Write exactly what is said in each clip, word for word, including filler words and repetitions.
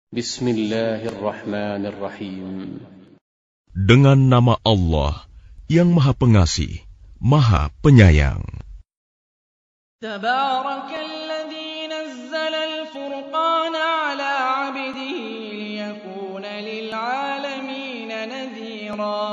Bismillahirrahmanirrahim. Dengan nama Allah yang Maha Pengasih, Maha Penyayang. Tabarakalladzi nazzala al-furqana 'ala 'abdihi liyakuna lil'alamin nadhira.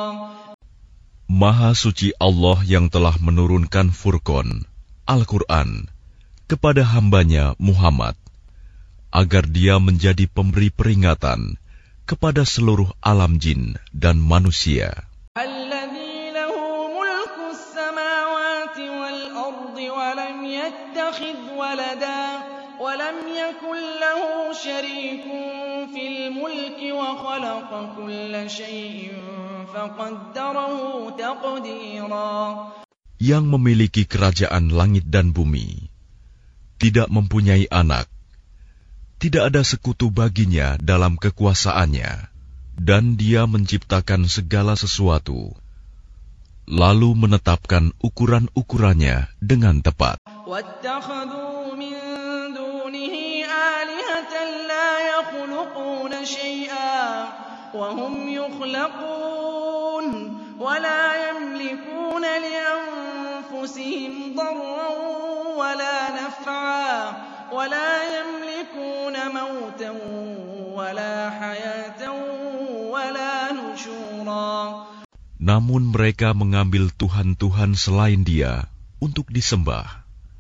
Maha suci Allah yang telah menurunkan Furqan, Al-Quran, kepada hambanya Muhammad, agar dia menjadi pemberi peringatan kepada seluruh alam jin dan manusia. Alladzi lahu mulku as-samawati wal ardi wa lam yattakhidh walada wa lam yakul lahu sharikun fil mulki wa khalaqa kulla shay'in faqaddarahu taqdira. Yang memiliki kerajaan langit dan bumi, tidak mempunyai anak, tidak ada sekutu baginya dalam kekuasaannya, dan dia menciptakan segala sesuatu, lalu menetapkan ukuran-ukurannya dengan tepat. وَاتَّخَذُوا مِن دُونِهِ آلِهَةً لَّا يَخْلُقُونَ شَيْئًا وَهُمْ يُخْلَقُونَ وَلَا يَمْلِكُونَ لِأَنفُسِهِمْ ضَرًّا وَلَا نَفْعًا وَلَا يَمْلِكُونَ مَوْتًا وَلَا حَيَاةً وَلَا نُشُورًا. Namun mereka mengambil Tuhan-Tuhan selain Dia untuk disembah.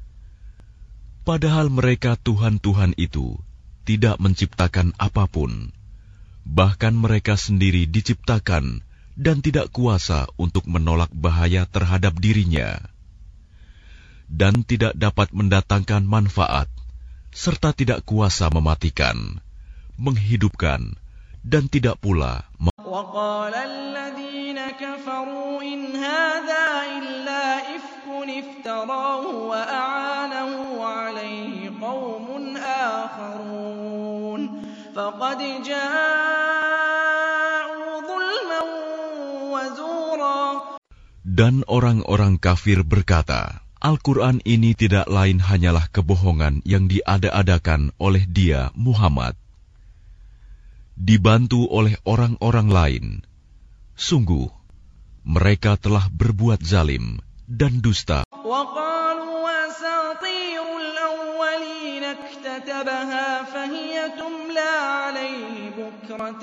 Padahal mereka Tuhan-Tuhan itu tidak menciptakan apapun. Bahkan mereka sendiri diciptakan dan tidak kuasa untuk menolak bahaya terhadap dirinya, dan tidak dapat mendatangkan manfaat, serta tidak kuasa mematikan, menghidupkan, dan tidak pula وَقَالَ الَّذِينَ كَفَرُوا إِنْ هَٰذَا إِلَّا إِفْكٌ افْتَرَاهُ وَأَعَانَهُ عَلَيْهِ قَوْمٌ آخَرُونَ فَقَدْ جَاءُوا ظُلْمًا وَزُورًا. Dan orang-orang kafir berkata, Al-Quran ini tidak lain hanyalah kebohongan yang diada-adakan oleh dia, Muhammad, dibantu oleh orang-orang lain. Sungguh, mereka telah berbuat zalim dan dusta. وَقَالُوا أَسَاطِيرُ الْأَوَّلِينَ اكْتَتَبَهَا فَهِيَ تُمْلَىٰ عَلَيْهِ بُكْرَةً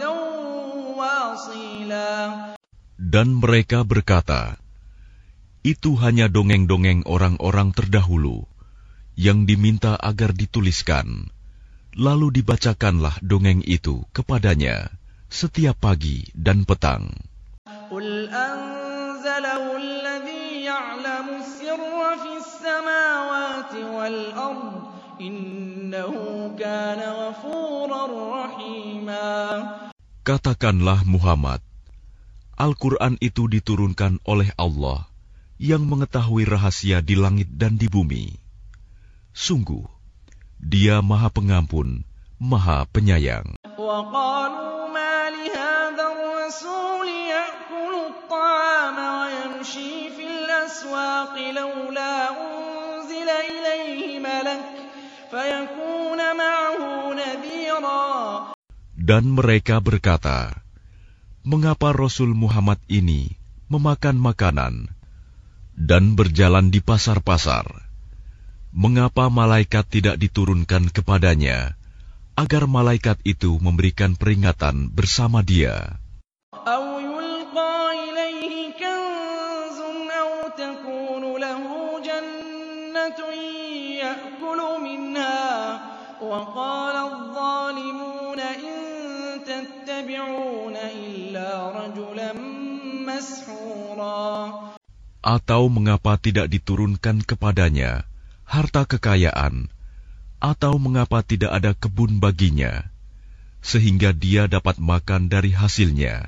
وَأَصِيلًا. Dan mereka berkata, itu hanya dongeng-dongeng orang-orang terdahulu yang diminta agar dituliskan, lalu dibacakanlah dongeng itu kepadanya setiap pagi dan petang. قُلْ أَنزَلَهُ الَّذِي يَعْلَمُ السِّرَّ فِي السَّمَاوَاتِ وَالْأَرْضِ إِنَّهُ كَانَ غَفُورًا رَّحِيمًا. Katakanlah Muhammad, Al-Quran itu diturunkan oleh Allah yang mengetahui rahasia di langit dan di bumi. Sungguh, Dia Maha Pengampun, Maha Penyayang. وَقَالُوا مَا لِهَٰذَا الرَّسُولِ يَأْكُلُ الطَّعَامَ وَيَمْشِي فِي الْأَسْوَاقِ لَوْلَا أُنزِلَ إِلَيْهِ مَلَكٌ فَيَكُونَ مَعَهُ نَذِيرًا. Dan mereka berkata, mengapa Rasul Muhammad ini memakan makanan dan berjalan di pasar-pasar? Mengapa malaikat tidak diturunkan kepadanya, agar malaikat itu memberikan peringatan bersama dia? أَوْ يُلْقَىٰ إِلَيْهِ كَنزٌ أَوْ تَكُونُ لَهُ جَنَّةٌ يَأْكُلُ مِنْهَا وَقَالَ الظَّالِمُونَ إِن تَتَّبِعُونَ إِلَّا رَجُلًا مَّسْحُورًا. Atau mengapa tidak diturunkan kepadanya harta kekayaan, atau mengapa tidak ada kebun baginya, sehingga dia dapat makan dari hasilnya?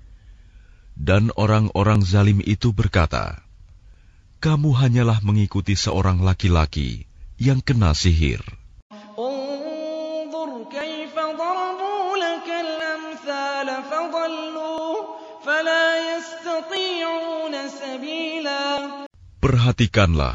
Dan orang-orang zalim itu berkata, kamu hanyalah mengikuti seorang laki-laki yang kena sihir. انظُرْ كَيْفَ ضَرَبُوا لَكَ الْأَمْثَالَ فَضَلُّوا فَلَا يَسْتَطِيعُونَ سَبِيلًا. Perhatikanlah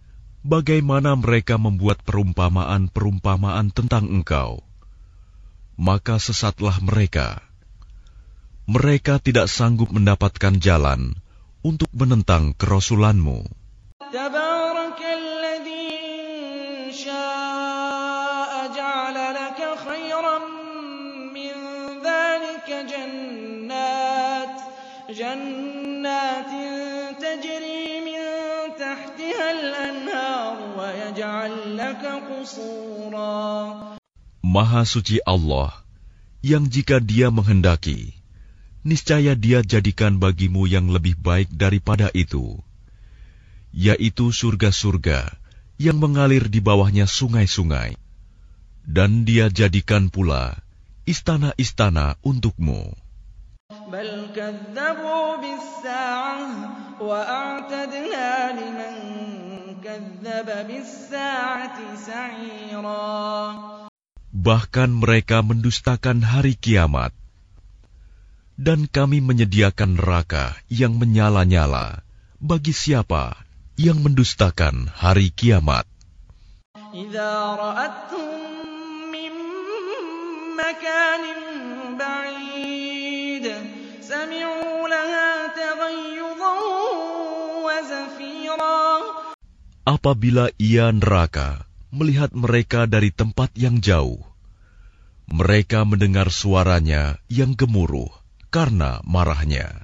bagaimana mereka membuat perumpamaan-perumpamaan tentang engkau, maka sesatlah mereka. Mereka tidak sanggup mendapatkan jalan untuk menentang kerasulanmu. Tabarakalladzi in syaa'a ja'ala laka khairan min dzalika jannat jannatin tajri min tahtiha al-anhar wa yaj'al laka qusura. Maha suci Allah, yang jika Dia menghendaki, niscaya Dia jadikan bagimu yang lebih baik daripada itu, yaitu surga-surga yang mengalir di bawahnya sungai-sungai, dan Dia jadikan pula istana-istana untukmu. Bal kadzabu bis-saa'ah wa a'tadna liman kadzdzaba bis-saa'ati sa'ira. Bahkan mereka mendustakan hari kiamat, dan kami menyediakan neraka yang menyala-nyala bagi siapa yang mendustakan hari kiamat. Idza ra'athum min makanin ba'id sami'u laha taghayyudan wa zafira. Apabila ia neraka melihat mereka dari tempat yang jauh, mereka mendengar suaranya yang gemuruh karena marahnya.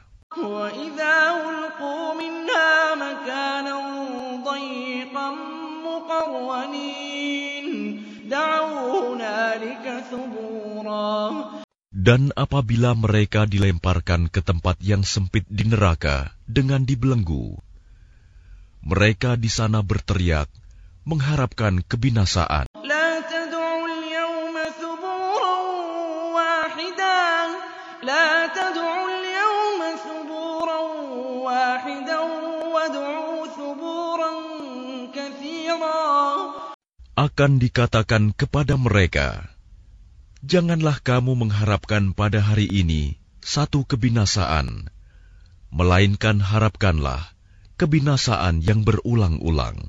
Dan apabila mereka dilemparkan ke tempat yang sempit di neraka dengan dibelenggu, mereka di sana berteriak mengharapkan kebinasaan. La tad'u al-yawma thuburan wahidan La tad'u al-yawma thuburan wahidan wad'u thuburan katsira. Akan dikatakan kepada mereka, janganlah kamu mengharapkan pada hari ini satu kebinasaan, melainkan harapkanlah kebinasaan yang berulang-ulang.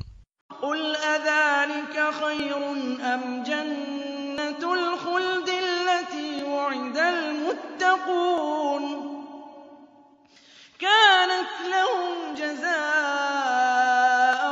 أم جنة الخلد التي وعد المتقون كانت لهم جزاء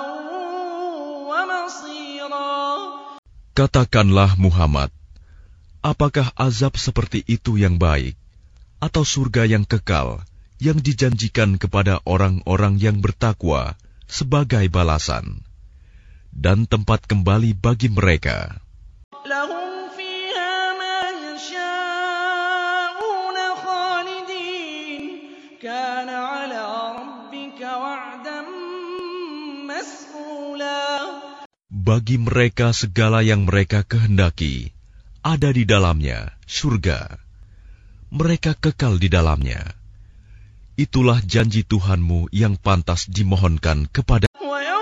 ومصيرا. Katakanlah Muhammad, apakah azab seperti itu yang baik, atau surga yang kekal yang dijanjikan kepada orang-orang yang bertakwa sebagai balasan dan tempat kembali bagi mereka? Lahum fiha ma yasha'una khalidin kana 'ala rabbika wa'dan mas'ula. Bagi mereka segala yang mereka kehendaki ada di dalamnya surga. Mereka kekal di dalamnya. Itulah janji Tuhanmu yang pantas dimohonkan kepada.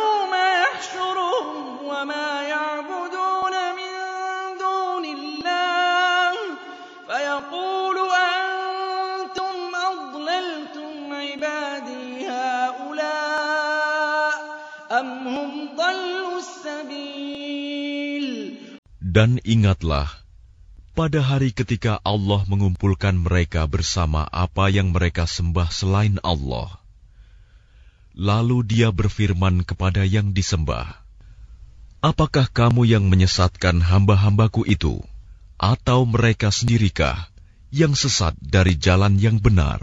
Dan ingatlah, pada hari ketika Allah mengumpulkan mereka bersama apa yang mereka sembah selain Allah. Lalu Dia berfirman kepada yang disembah, apakah kamu yang menyesatkan hamba-hambaku itu, atau mereka sendirikah yang sesat dari jalan yang benar?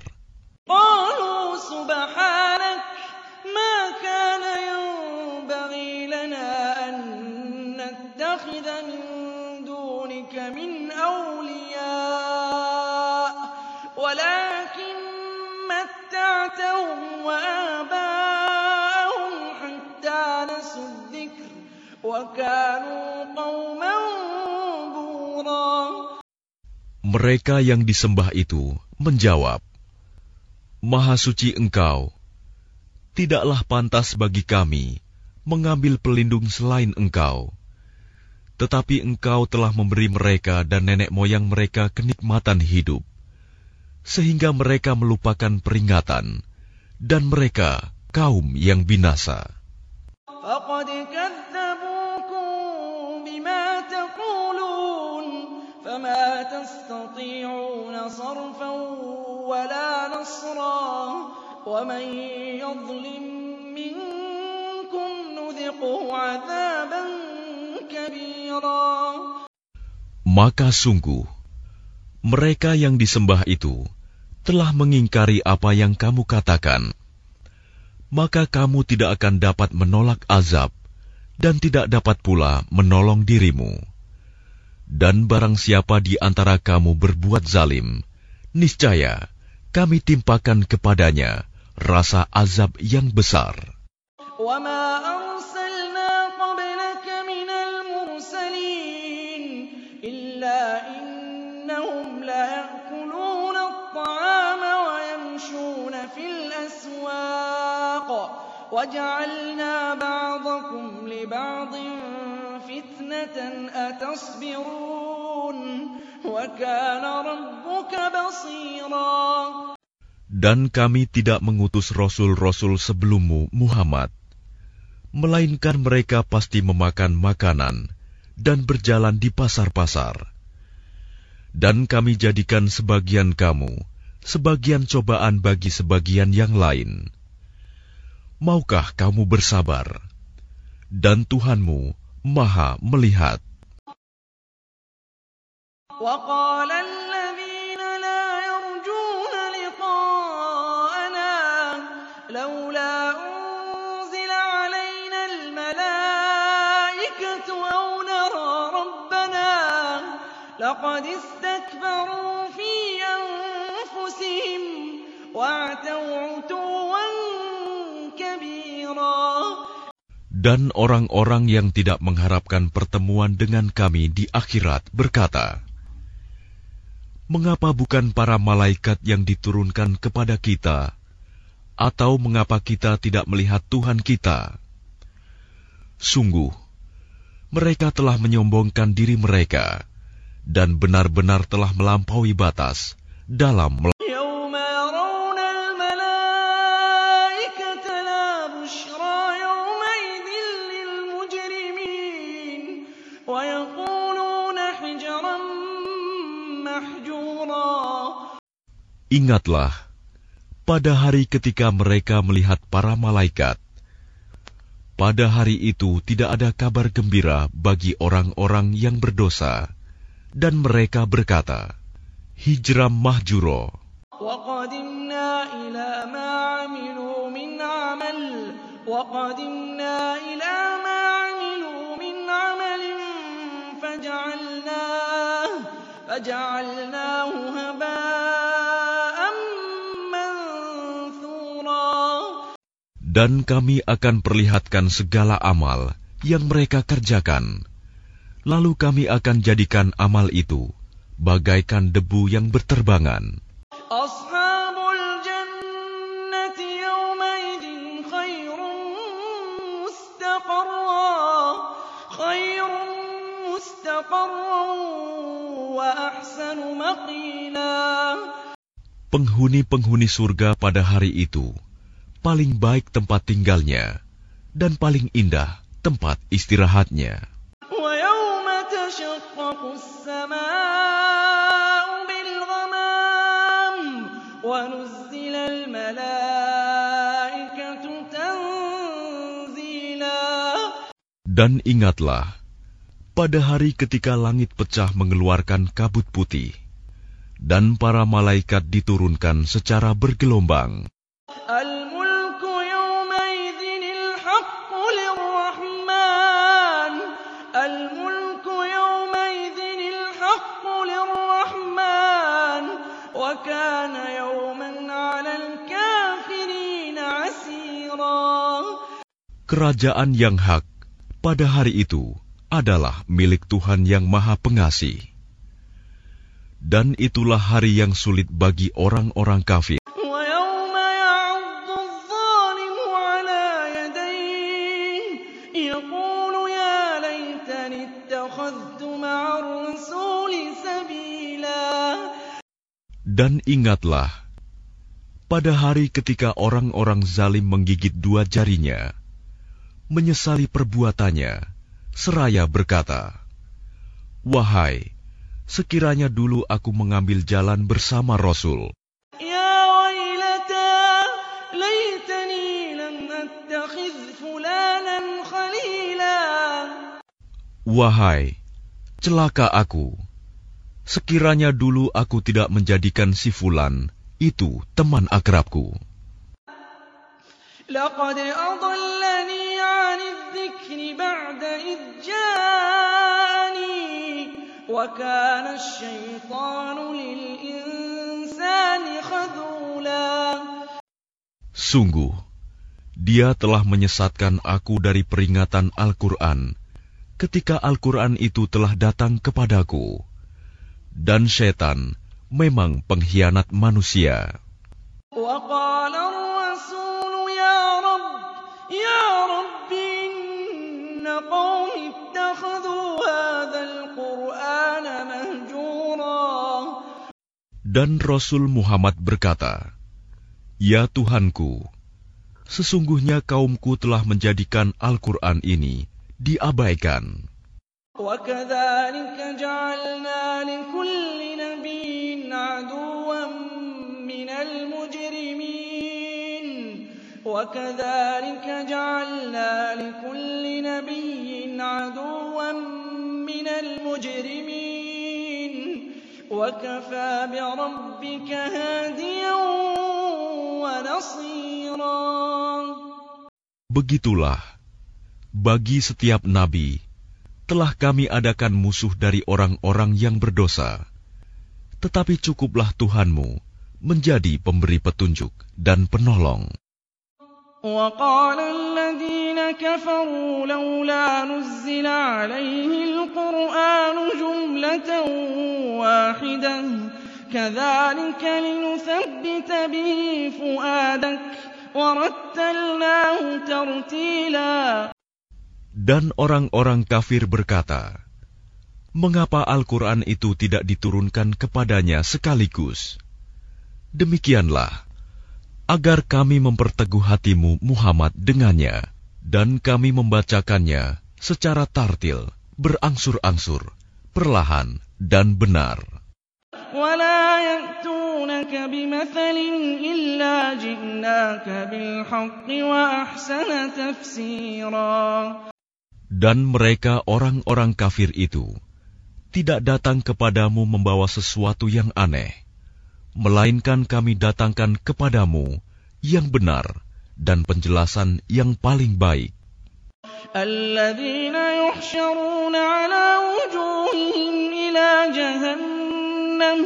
من أولياء ولكن متعتهم وآباءهم حتى نسوا الذكر وكانوا قوما بورا. Mereka yang disembah itu menjawab, Maha suci Engkau, tidaklah pantas bagi kami mengambil pelindung selain Engkau. Tetapi Engkau telah memberi mereka dan nenek moyang mereka kenikmatan hidup, sehingga mereka melupakan peringatan, dan mereka kaum yang binasa. فَقَدْ كَذَّبُوكُم بِمَا تَقُولُونَ فما تستطيعون صرفا ولا نصرا ومن يظلم منكم نذقه عذابا كبيرا. Maka sungguh, mereka yang disembah itu telah mengingkari apa yang kamu katakan. Maka kamu tidak akan dapat menolak azab dan tidak dapat pula menolong dirimu. Dan barang siapa di antara kamu berbuat zalim, niscaya kami timpakan kepadanya rasa azab yang besar. وَمَا أَرْسَلْنَا قَبْلَكَ مِنَ الْمُرْسَلِينَ إِلَّا إِنَّهُمْ لَيَأْكُلُونَ الطَّعَامَ وَيَمْشُونَ فِي الْأَسْوَاقِ وَجَعَلْنَا بَعْضَكُمْ لِبَعْضٍ فِتْنَةً أَتَصْبِرُونَ وَكَانَ رَبُّكَ بَصِيرًا. Dan kami tidak mengutus rasul-rasul sebelummu, Muhammad, melainkan mereka pasti memakan makanan dan berjalan di pasar-pasar. Dan kami jadikan sebagian kamu sebagian cobaan bagi sebagian yang lain. Maukah kamu bersabar? Dan Tuhanmu Maha melihat. وَقَالَ الَّذِينَ لَا يَرْجُونَ لِقَاءَنَا لَوْلَا أُنزِلَ عَلَيْنَا الْمَلَائِكَةُ أَوْ نَرَىٰ رَبَّنَا لَقَدِ اسْتَكْبَرُوا فِي أَنفُسِهِمْ وَعَتَوْا عُتُوًّا كَبِيرًا. Dan orang-orang yang tidak mengharapkan pertemuan dengan kami di akhirat berkata, mengapa bukan para malaikat yang diturunkan kepada kita? Atau mengapa kita tidak melihat Tuhan kita? Sungguh, mereka telah menyombongkan diri mereka dan benar-benar telah melampaui batas dalam melakukan. Ingatlah, pada hari ketika mereka melihat para malaikat, pada hari itu tidak ada kabar gembira bagi orang-orang yang berdosa, dan mereka berkata, hijram mahjuro. وَقَدِمْنَا إِلَى مَا عَمِلُوا مِنْ عَمَلٍ وَقَدِمْنَا إِلَى مَا عَمِلُوا مِنْ عَمَلٍ فَجَعَلْنَاهُ فَجَعَلْنَاهُ هَبَاءً مَنثُورًا. Dan kami akan perlihatkan segala amal yang mereka kerjakan, lalu kami akan jadikan amal itu bagaikan debu yang berterbangan. Ashabul jannati yawmaidin khairun mustaqarra khairun mustaqarra wa ahsanu maqila. Penghuni-penghuni surga pada hari itu paling baik tempat tinggalnya dan paling indah tempat istirahatnya. Wa yawma tashaqqaqu as-samaa'u bil ghamam wa nuzzila al malaa'ikatu tanzila. Dan ingatlah pada hari ketika langit pecah mengeluarkan kabut putih dan para malaikat diturunkan secara bergelombang. Al-mulku yawmaidhinil haqqu lirrahman. Al-mulku yawmaidhinil haqqu lirrahman. Wa kana yawman 'alal kafirina 'asira. Kerajaan yang hak pada hari itu adalah milik Tuhan yang Maha Pengasih. Dan itulah hari yang sulit bagi orang-orang kafir. Dan ingatlah, pada hari ketika orang-orang zalim menggigit dua jarinya, menyesali perbuatannya, seraya berkata, wahai, sekiranya dulu aku mengambil jalan bersama Rasul. يا ويلتى ليتني لم أتخذ فلانا خليلا. Wahai, celaka aku, sekiranya dulu aku tidak menjadikan si Fulan itu teman akrabku. لقد أضلني عن الذكر بعد إذ جاءني وكان الشيطان للإنسان خذولا. Sungguh, dia telah menyesatkan aku dari peringatan Al-Quran ketika Al-Quran itu telah datang kepadaku. Dan syaitan memang pengkhianat manusia. وقال الرسول يا رب يا رب إن قوم اتخذوا هذا القرآن مهجورا. Dan Rasul Muhammad berkata, Ya Tuhanku, sesungguhnya kaumku telah menjadikan Al-Quran ini diabaikan. وكذلك جعلنا لكل نبي عدوا من المجرمين وكذلك جعلنا لكل نبي عدوا من المجرمين وكفى بربك هاديا ونصيرا. Begitulah, bagi setiap nabi telah kami adakan musuh dari orang-orang yang berdosa. Tetapi cukuplah Tuhanmu menjadi pemberi petunjuk dan penolong. وقال الذين كفروا لولا نزل عليه القرآن جملة واحدة كذلك لنثبت به فؤادك ورتلناه ترتيلا. Dan orang-orang kafir berkata, mengapa Al-Quran itu tidak diturunkan kepadanya sekaligus? Demikianlah, agar kami memperteguh hatimu Muhammad dengannya, dan kami membacakannya secara tartil, berangsur-angsur, perlahan dan benar. ولا يأتونك بمثل إلا جئناك بالحق وأحسن تفسيرا. Dan mereka orang-orang kafir itu tidak datang kepadamu membawa sesuatu yang aneh, melainkan kami datangkan kepadamu yang benar dan penjelasan yang paling baik. الذين يحشرون على وجوههم إلى جهنم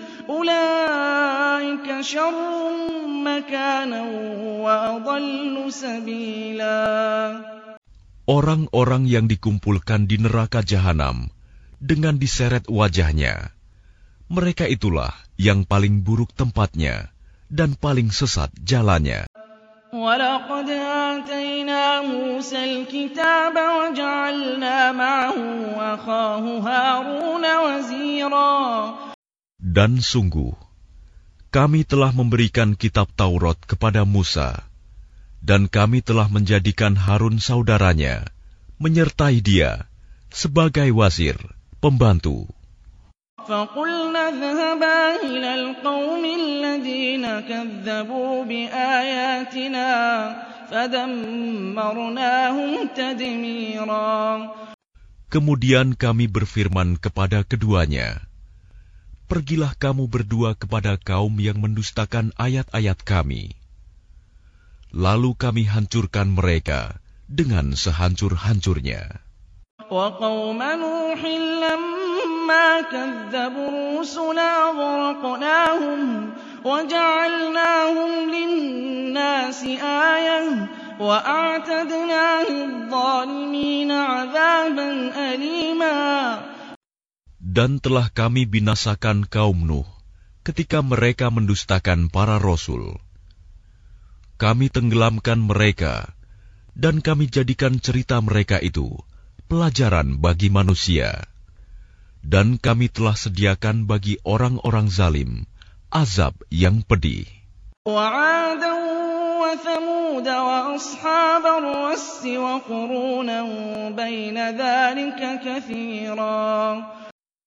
أولئك شر مكانا وأضل سبيلا. Orang-orang yang dikumpulkan di neraka jahanam dengan diseret wajahnya, mereka itulah yang paling buruk tempatnya dan paling sesat jalannya. وَلَقَدْ آتَيْنَا مُوسَى الْكِتَابَ وَجَعَلْنَا مَعَهُ أَخَاهُ هَارُونَ وَزِيرًا. Dan sungguh, kami telah memberikan kitab Taurat kepada Musa, dan kami telah menjadikan Harun saudaranya, menyertai dia sebagai wazir, pembantu. فَقُلْنَا اذْهَبَا إِلَى الْقَوْمِ الَّذِينَ كَذَّبُوا بِآيَاتِنَا فَدَمَّرْنَاهُمْ تَدْمِيرًا. Kemudian kami berfirman kepada keduanya, pergilah kamu berdua kepada kaum yang mendustakan ayat-ayat kami. Lalu kami hancurkan mereka dengan sehancur-hancurnya. وَقَوْمَ نُوحٍ لَمَّا كَذَّبُوا الرُّسُلَ أَغْرَقْنَاهُمْ وَجَعَلْنَاهُمْ لِلنَّاسِ آيَةً وَأَعْتَدْنَا لِلظَّالِمِينَ عَذَابًا أَلِيمًا. Dan telah kami binasakan kaum Nuh ketika mereka mendustakan para rasul. Kami tenggelamkan mereka, dan kami jadikan cerita mereka itu pelajaran bagi manusia. Dan kami telah sediakan bagi orang-orang zalim azab yang pedih. وَعَادًا وَثَمُودَ وَأَصْحَابَ الرَّسِّ وَقُرُونًا بَيْنَ ذَلِكَ كَثِيرًا.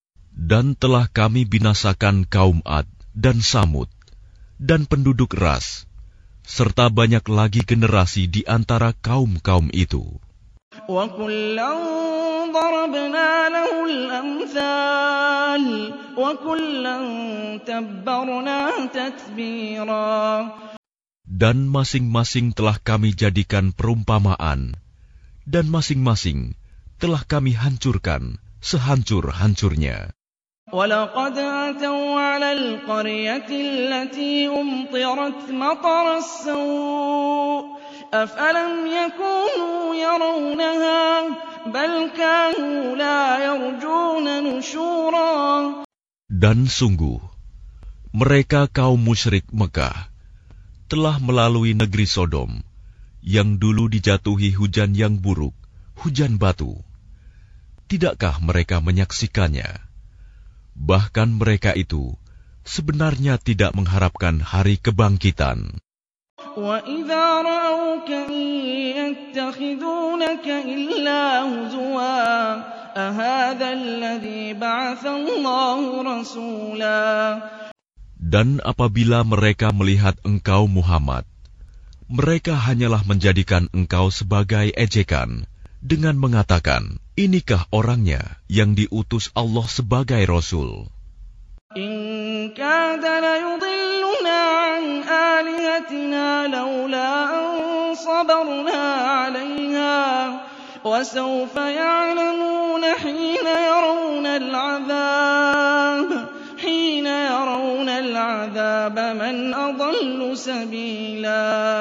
Dan telah kami binasakan kaum Ad dan Samud, dan penduduk Ras, serta banyak lagi generasi di antara kaum-kaum itu. وَكُلًّا ضَرَبْنَا لَهُ الْأَمْثَالَ وَكُلًّا تَبَّرْنَا تَتْبِيرًا. Dan masing-masing telah kami jadikan perumpamaan, dan masing-masing telah kami hancurkan sehancur-hancurnya. وَلَقَدْ أَتَوْا عَلَى الْقَرْيَةِ الَّتِي أُمْطِرَتْ مَطَرَ السَّوْءِ أَفَلَمْ يَكُونُوا يَرَوْنَهَا بَلْ كَانُوا لَا يَرْجُونَ نُشُورًا. Dan sungguh, mereka kaum musyrik Mekah telah melalui negeri Sodom, yang dulu dijatuhi hujan yang buruk, hujan batu. Tidakkah mereka menyaksikannya? Bahkan mereka itu sebenarnya tidak mengharapkan hari kebangkitan. وَإِذَا رَأَوْكَ إِن يَتَّخِذُونَكَ إِلَّا هُزُوًا أَهَذَا الَّذِي بَعَثَ اللَّهُ رَسُولًا. Dan apabila mereka melihat engkau Muhammad, mereka hanyalah menjadikan engkau sebagai ejekan, dengan mengatakan, inikah orangnya yang diutus Allah sebagai Rasul? إِن كَادَ لَيُضِلُّنَا عَنْ آلِهَتِنَا لَوْلَا أَن صَبَرْنَا عَلَيْهَا وَسَوْفَ يَعْلَمُونَ حِينَ يَرَوْنَ الْعَذَابَ حِينَ يَرَوْنَ الْعَذَابَ مَنْ أَضَلُّ سَبِيلًا.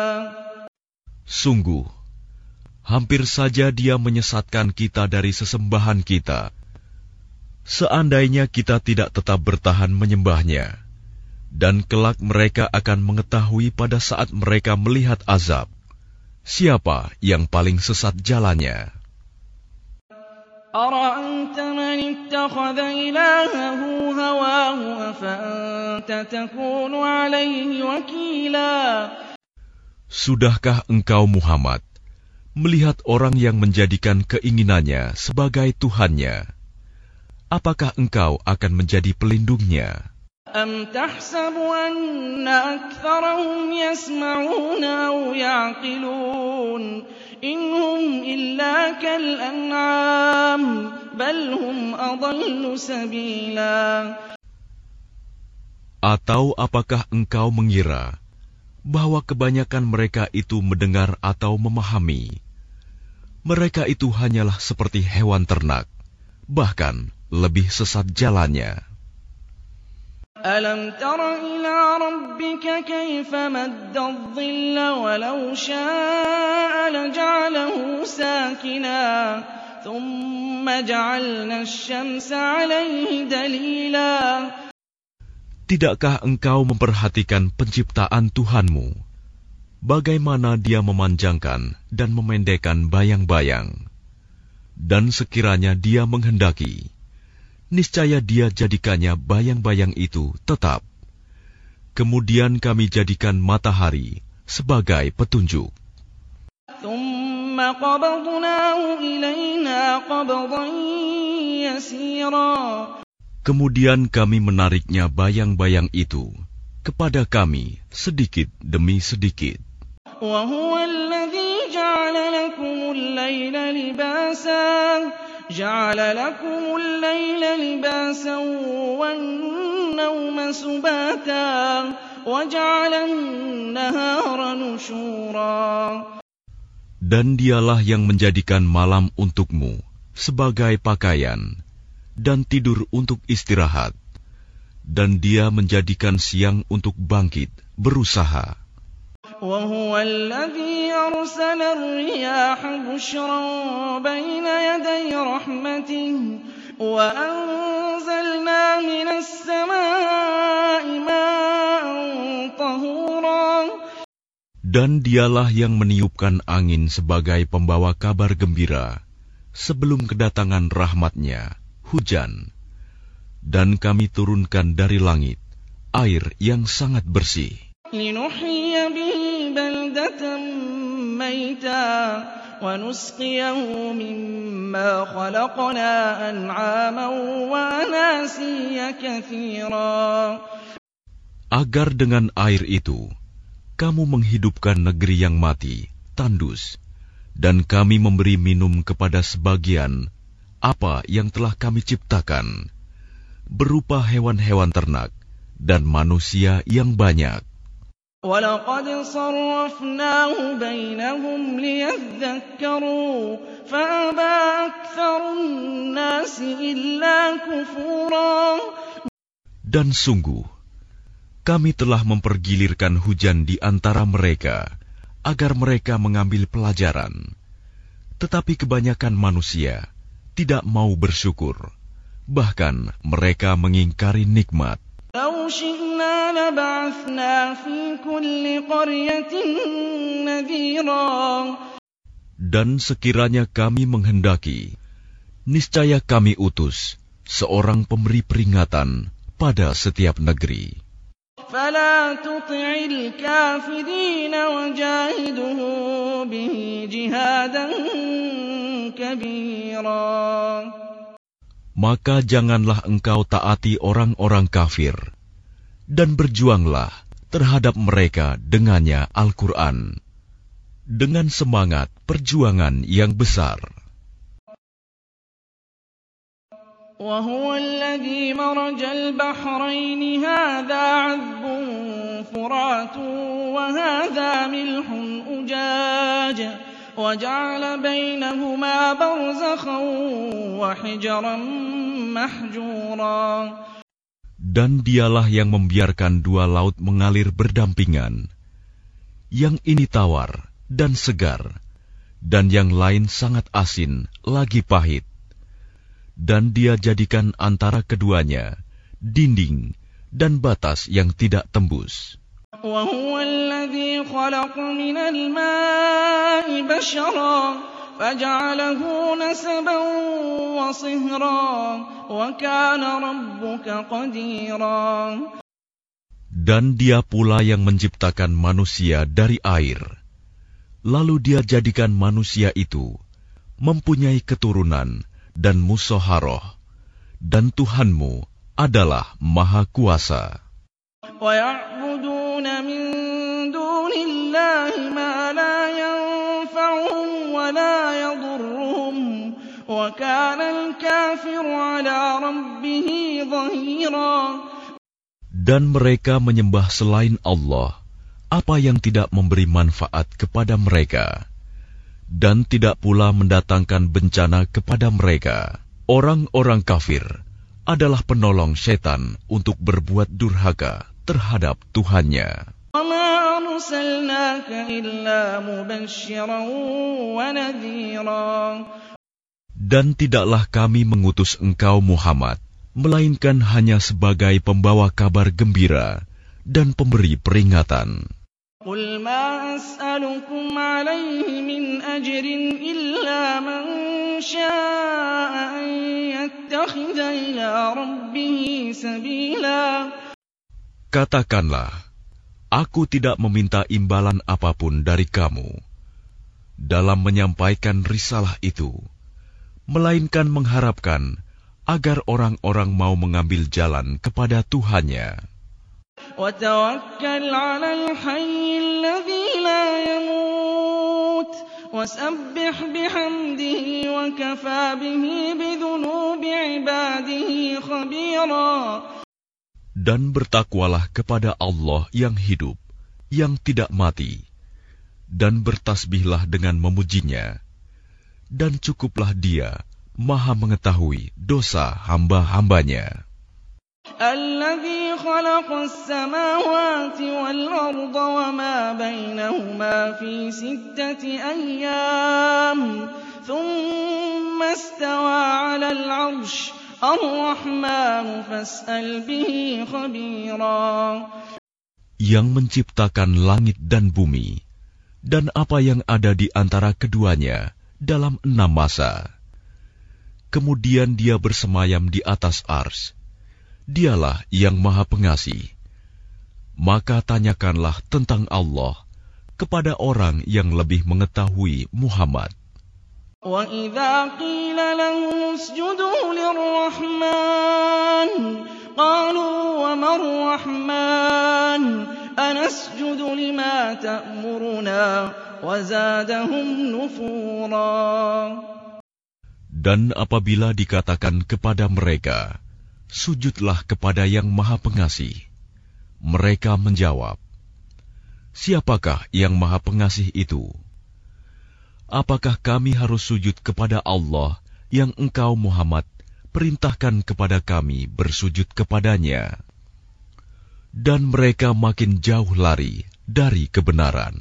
Sungguh, hampir saja dia menyesatkan kita dari sesembahan kita. Seandainya kita tidak tetap bertahan menyembahnya, dan kelak mereka akan mengetahui pada saat mereka melihat azab, siapa yang paling sesat jalannya. أَرَأَيْتَ مَنِ اتَّخَذَ إِلَٰهَهُ هَوَاهُ أَفَأَنتَ تَكُونُ عَلَيْهِ وَكِيلًا. Sudahkah engkau Muhammad melihat orang yang menjadikan keinginannya sebagai Tuhannya? Apakah engkau akan menjadi pelindungnya? أَمْ تَحْسَبُ أَنَّ أَكْثَرَهُمْ يَسْمَعُونَ أَوْ يَعْقِلُونَ إِنْ هُمْ إِلَّا كَالْأَنْعَامِ بَلْ هُمْ أَضَلُّ سَبِيلًا. Atau apakah engkau mengira bahwa kebanyakan mereka itu mendengar atau memahami? Mereka itu hanyalah seperti hewan ternak, bahkan lebih sesat jalannya. أَلَمْ تَرَ إِلَىٰ رَبِّكَ كَيْفَ مَدَّ الظِّلَّ وَلَوْ شَاءَ لَجَعَلَهُ سَاكِنًا ثُمَّ جَعَلْنَا الشَّمْسَ عَلَيْهِ دَلِيلًا. Tidakkah engkau memperhatikan penciptaan Tuhanmu, bagaimana Dia memanjangkan dan memendekkan bayang-bayang? Dan sekiranya Dia menghendaki, niscaya Dia jadikannya bayang-bayang itu tetap. Kemudian kami jadikan matahari sebagai petunjuk. ثُمَّ قَبَضْنَاهُ إِلَيْنَا قَبْضًا يَسِيرًا. Kemudian kami menariknya bayang-bayang itu kepada kami sedikit demi sedikit. وَهُوَ الَّذِي جَعَلَ لَكُمُ اللَّيْلَ لِبَاسًا جَعَلَ لَكُمُ اللَّيْلَ لِبَاسًا وَالنَّوْمَ سُبَاتًا وَجَعَلَ النَّهَارَ نُشُورًا. Dan Dialah yang menjadikan malam untukmu sebagai pakaian, dan tidur untuk istirahat, dan Dia menjadikan siang untuk bangkit, berusaha. وَهُوَ الَّذِي أَرْسَلَ الرِّيَاحَ بُشْرًا بَيْنَ يَدَيْ رَحْمَتِهِ وَأَنزَلْنَا مِنَ السَّمَاءِ مَاءً طَهُورًا. Dan Dialah yang meniupkan angin sebagai pembawa kabar gembira sebelum kedatangan rahmat-Nya, hujan. Dan kami turunkan dari langit air yang sangat bersih. لِنُحْيِيَ بِهِ بَلْدَةً مَيْتًا ونسقيه مما خلقنا أنعاما وأناسيا كثيرا. Agar dengan air itu kamu menghidupkan negeri yang mati, tandus, dan kami memberi minum kepada sebagian apa yang telah kami ciptakan, berupa hewan-hewan ternak dan manusia yang banyak. وَلَقَدْ صَرَّفْنَاهُ بَيْنَهُمْ لِيَذَّكَّرُوا فَأَبَى أَكْثَرُ النَّاسِ إِلَّا كُفُورًا. Dan sungguh, kami telah mempergilirkan hujan di antara mereka agar mereka mengambil pelajaran. Tetapi kebanyakan manusia tidak mau bersyukur, bahkan mereka mengingkari nikmat. لو شئنا لبعثنا في كل قرية نذيرا. Dan sekiranya kami menghendaki, niscaya kami utus seorang pemberi peringatan pada setiap negeri. فلا تطع الكافرين وجاهده به جهادا كبيرا. Maka janganlah engkau taati orang-orang kafir, dan berjuanglah terhadap mereka dengannya Al-Quran, dengan semangat perjuangan yang besar. وهو الذي مرج البحرين هذا عذب فرات وهذا ملح أجاج وجعل بينهما برزخا وحجرا محجورا. Dan dialah yang membiarkan dua laut mengalir berdampingan, yang ini tawar dan segar, dan yang lain sangat asin lagi pahit. Dan dia jadikan antara keduanya dinding dan batas yang tidak tembus. وهو الذي خلق من الماء بشرا فجعله نسبا وصهرا وكان ربك قديرا. Dan dia pula yang menciptakan manusia dari air, lalu dia jadikan manusia itu mempunyai keturunan dan musoharoh, dan Tuhanmu adalah Maha Kuasa. وَيَعْبُدُونَ مِن دُونِ اللَّهِ مَا لَا يَنفَعُهُمْ وَلَا يَضُرُّهُمْ وَكَانَ الْكَافِرُ عَلَى رَبِّهِ ظَهِيرًا. Dan mereka menyembah selain Allah apa yang tidak memberi manfaat kepada mereka, dan tidak pula mendatangkan bencana kepada mereka. Orang-orang kafir adalah penolong setan untuk berbuat durhaka terhadap Tuhannya. وَمَا أَرْسَلْنَاكَ إِلَّا مُبَشِّرًا وَنَذِيرًا. Dan tidaklah kami mengutus engkau Muhammad, melainkan hanya sebagai pembawa kabar gembira dan pemberi peringatan. قُلْ مَا أَسْأَلُكُمْ عَلَيْهِ مِنْ أَجْرٍ إِلَّا مَنْ شَاءَ أَنْ يَتَّخِذَ إِلَى رَبِّهِ سَبِيلًا. Katakanlah, aku tidak meminta imbalan apapun dari kamu dalam menyampaikan risalah itu, melainkan mengharapkan agar orang-orang mau mengambil jalan kepada Tuhannya. وَتَوَكَّلْ عَلَى الْحَيِّ الَّذِي لَا يَمُوتُ وَسَبِّحْ بِحَمْدِهِ وَكَفَى بِهِ بِذُنُوبِ عِبَادِهِ خَبِيرًا. Dan bertakwalah kepada Allah yang hidup, yang tidak mati, dan bertasbihlah dengan memujinya, dan cukuplah Dia Maha mengetahui dosa hamba-hambanya. الَّذِي خَلَقَ السَّمَاوَاتِ وَالْأَرْضَ وَمَا بَيْنَهُمَا فِي سِتَّةِ أَيَّامٍ ثُمَّ اسْتَوَىٰ عَلَى الْعَرْشِ الرَّحْمَنُ فَاسْأَلْ بِهِ خَبِيرًا. Yang menciptakan langit dan bumi, dan apa yang ada di antara keduanya dalam enam masa. Kemudian Dia bersemayam di atas ars. Dialah yang Maha Pengasih. Maka tanyakanlah tentang Allah kepada orang yang lebih mengetahui Muhammad. وَإِذَا قِيلَ لَهُمُ اسْجُدُوا لِلرَّحْمَنِ قَالُوا وَمَا الرَّحْمَنُ أَنَسْجُدُ لِمَا تَأْمُرُنَا وَزَادَهُمْ نُفُورًا. Dan apabila dikatakan kepada mereka, sujudlah kepada Yang Maha Pengasih, mereka menjawab, siapakah Yang Maha Pengasih itu? Apakah kami harus sujud kepada Allah yang engkau Muhammad perintahkan kepada kami bersujud kepadanya? Dan mereka makin jauh lari dari kebenaran.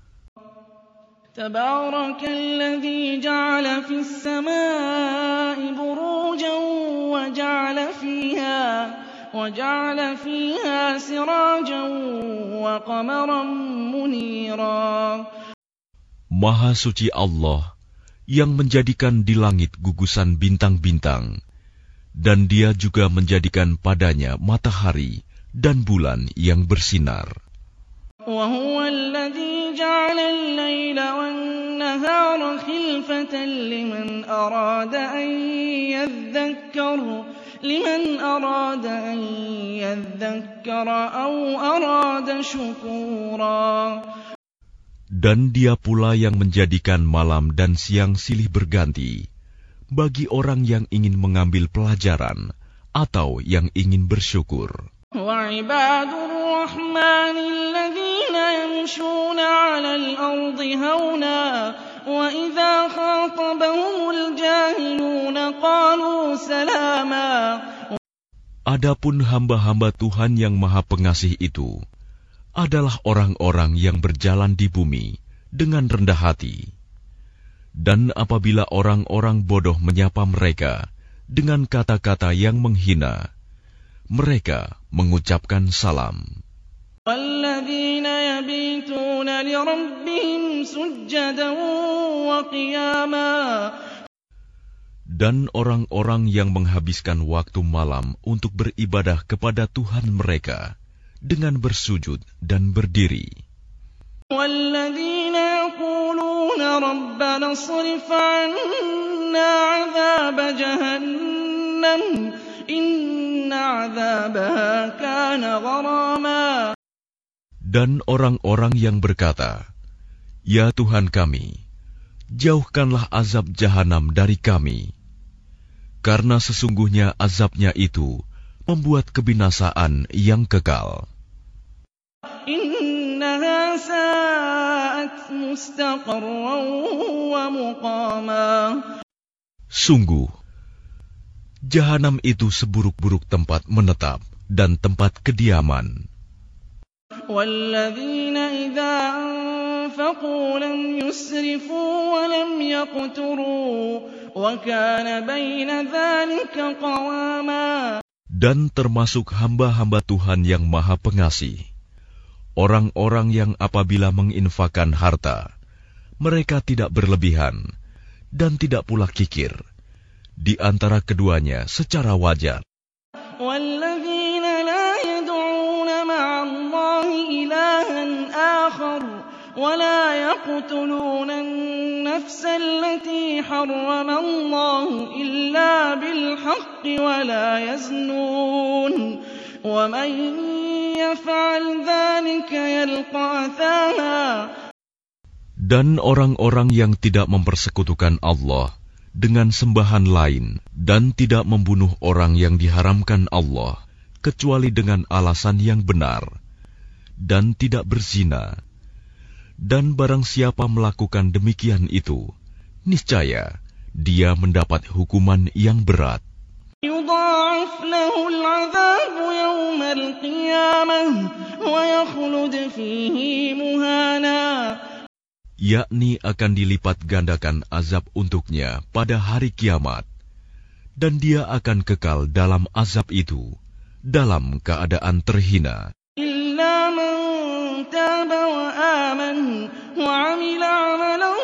Tabarakalladzi ja'ala fis samaa'i burujan wa ja'ala fiha wa ja'ala fiha sirajan wa qamaran munira. Maha suci Allah yang menjadikan di langit gugusan bintang-bintang, dan Dia juga menjadikan padanya matahari dan bulan yang bersinar. وَهُوَ الَّذِي جَعَلَ اللَّيْلَ وَالنَّهَارَ خِلْفَةً لِمَنْ أَرَادَ أَنْ يَذَّكَّرَ لِمَنْ أَرَادَ أَنْ يَذَّكَّرَ أَوْ أَرَادَ شُكُورًا. Dan Dia pula yang menjadikan malam dan siang silih berganti bagi orang yang ingin mengambil pelajaran atau yang ingin bersyukur. وَعِبَادُ الرَّحْمَنِ الَّذِينَ يَمْشُونَ عَلَى الْأَرْضِ هَوْنًا وَإِذَا خَاطَبَهُمُ الْجَاهِلُونَ قَالُوا سَلَامًا. Adapun hamba-hamba Tuhan yang Maha Pengasih itu adalah orang-orang yang berjalan di bumi dengan rendah hati. Dan apabila orang-orang bodoh menyapa mereka dengan kata-kata yang menghina, mereka mengucapkan salam. وَالَّذِينَ يَبِيتُونَ لِرَبِّهِمْ سُجَّدًا وَقِيَامًا. Dan orang-orang yang menghabiskan waktu malam untuk beribadah kepada Tuhan mereka dengan bersujud dan berdiri. وَالَّذِينَ يَقُولُونَ رَبَّنَا اصْرِفْ عَنَّا عَذَابَ جَهَنَّمَ إِنَّ عَذَابَهَا كَانَ غَرَامًا. Dan orang-orang yang berkata, Ya Tuhan kami, jauhkanlah azab jahanam dari kami, karena sesungguhnya azabnya itu membuat kebinasaan yang kekal. Innaha sa'at mustaqarran wa muqama. Sungguh, jahanam itu seburuk-buruk tempat menetap dan tempat kediaman. Walladzina idza anfaqu lam yusrifu wa lam yaqturu wa kana baina dzalika qawama. Dan termasuk hamba-hamba Tuhan yang Maha Pengasih, orang-orang yang apabila menginfakkan harta, mereka tidak berlebihan dan tidak pula kikir, di antara keduanya secara wajar. Walladzina la yad'una ma'allahi ilahan akhar wa la yaqtuluna an-nafsa allati harrama Allah illa bil haqqi wa la yaznun wa man yaf'al dhalika yalqa athama. Dan orang-orang yang tidak mempersekutukan Allah dengan sembahan lain dan tidak membunuh orang yang diharamkan Allah kecuali dengan alasan yang benar dan tidak berzina, dan barang siapa melakukan demikian itu, niscaya dia mendapat hukuman yang berat. Yudha'af lahul 'adzabu yawmal qiyamah wa yakhlud fihi muhana. Yakni akan dilipat gandakan azab untuknya pada hari kiamat, dan dia akan kekal dalam azab itu dalam keadaan terhina. Illa man taba wa amana wa 'amila 'amalan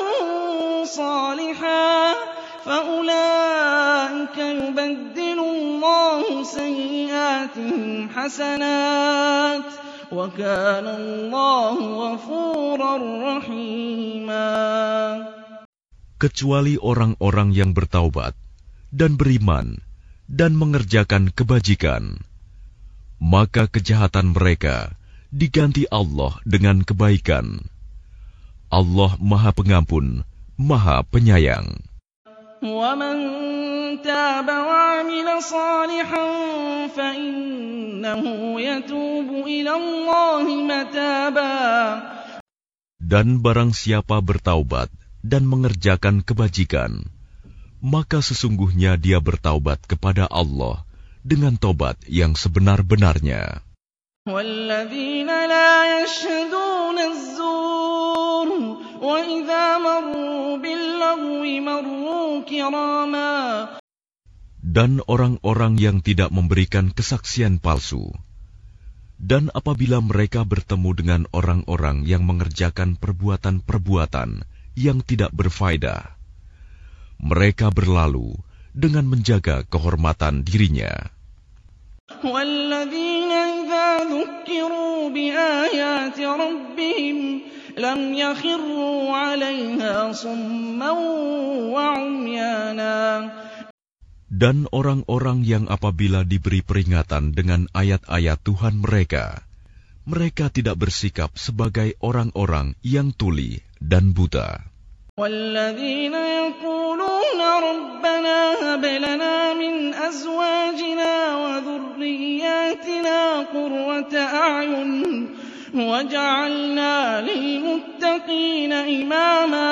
salihan fa ulaika yubaddilu Allahu sayyi'atihim hasanat. وَكَانَ اللَّهُ غَفُورًا رَّحِيمًا. kecuali orang-orang yang bertaubat dan beriman dan mengerjakan kebajikan, maka kejahatan mereka diganti Allah dengan kebaikan. Allah Maha Pengampun, Maha Penyayang. وَمَنْ تَابَ وَعَمِلَ صَالِحًا فَإِنَّهُ يَتُوبُ إِلَى اللَّهِ مَتَابًا. Dan barang siapa bertaubat dan mengerjakan kebajikan, maka sesungguhnya dia bertaubat kepada Allah dengan taubat yang sebenar-benarnya. وَالَّذِينَ لَا يَشْهَدُونَ الزُّورَ وَإِذَا مَرُّوا بِاللَّغْوِ مَرُّوا كِرَامًا. Dan orang-orang yang tidak memberikan kesaksian palsu, dan apabila mereka bertemu dengan orang-orang yang mengerjakan perbuatan-perbuatan yang tidak berfaedah, mereka berlalu dengan menjaga kehormatan dirinya. وَالَّذِينَ إِذَا ذُكِّرُوا بِآيَاتِ رَبِّهِمْ لَمْ يَخِرُّوا عَلَيْهَا صُمًّا وَعُمْيَانًا. Dan orang-orang yang apabila diberi peringatan dengan ayat-ayat Tuhan mereka, mereka tidak bersikap sebagai orang-orang yang tuli dan buta. وَالَّذِينَ يَقُولُونَ رَبَّنَا هَبْ لَنَا مِنْ أَزْوَاجِنَا وَذُرِّيَّاتِنَا قُرَّةَ أَعْيُنٍ وَاجْعَلْنَا لِلْمُتَّقِينَ إِمَامًا.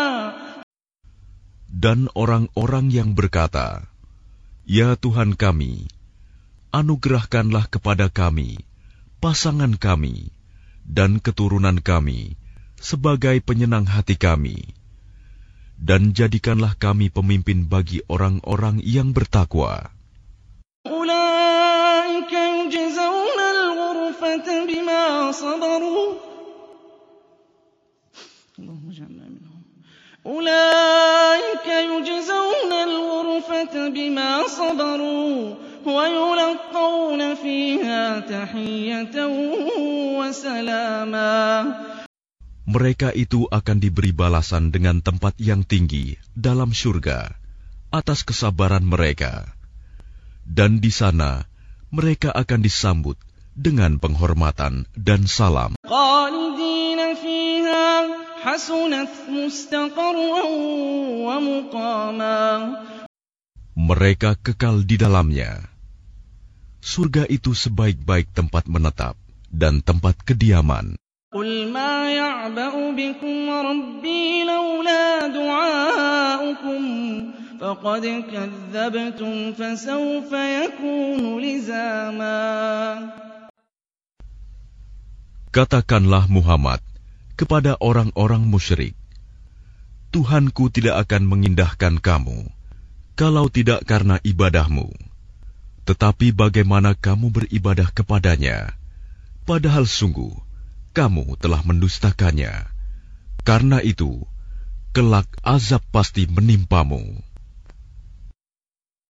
Dan orang-orang yang berkata, Ya Tuhan kami, anugerahkanlah kepada kami, pasangan kami, dan keturunan kami sebagai penyenang hati kami, dan jadikanlah kami pemimpin bagi orang-orang yang bertakwa. أُولَئِكَ يُجْزَوْنَ الْغُرْفَةَ بِمَا صَبَرُوا اللهم اجعلنا منهم أُولَئِكَ يُجْزَوْنَ الْغُرْفَةَ بِمَا صَبَرُوا وَيُلَقَّوْنَ فِيهَا تَحِيَّةً وَسَلَامًا. Mereka itu akan diberi balasan dengan tempat yang tinggi dalam syurga atas kesabaran mereka. Dan di sana mereka akan disambut dengan penghormatan dan salam. خَالِدِينَ فِيهَا حَسُنَتْ مُسْتَقَرًّا وَمُقَامًا. Mereka kekal di dalamnya. Surga itu sebaik-baik tempat menetap dan tempat kediaman. قُلْ مَا يَعْبَأُ بِكُمْ رَبِّي لَوْلَا دُعَاؤُكُمْ فَقَدْ كَذَّبْتُمْ فَسَوْفَ يَكُونُ لِزَامًا. Katakanlah Muhammad kepada orang-orang musyrik, Tuhanku tidak akan mengindahkan kamu kalau tidak karena ibadahmu. Tetapi bagaimana kamu beribadah kepadanya, padahal sungguh kamu telah mendustakannya. Karena itu, kelak azab pasti menimpamu.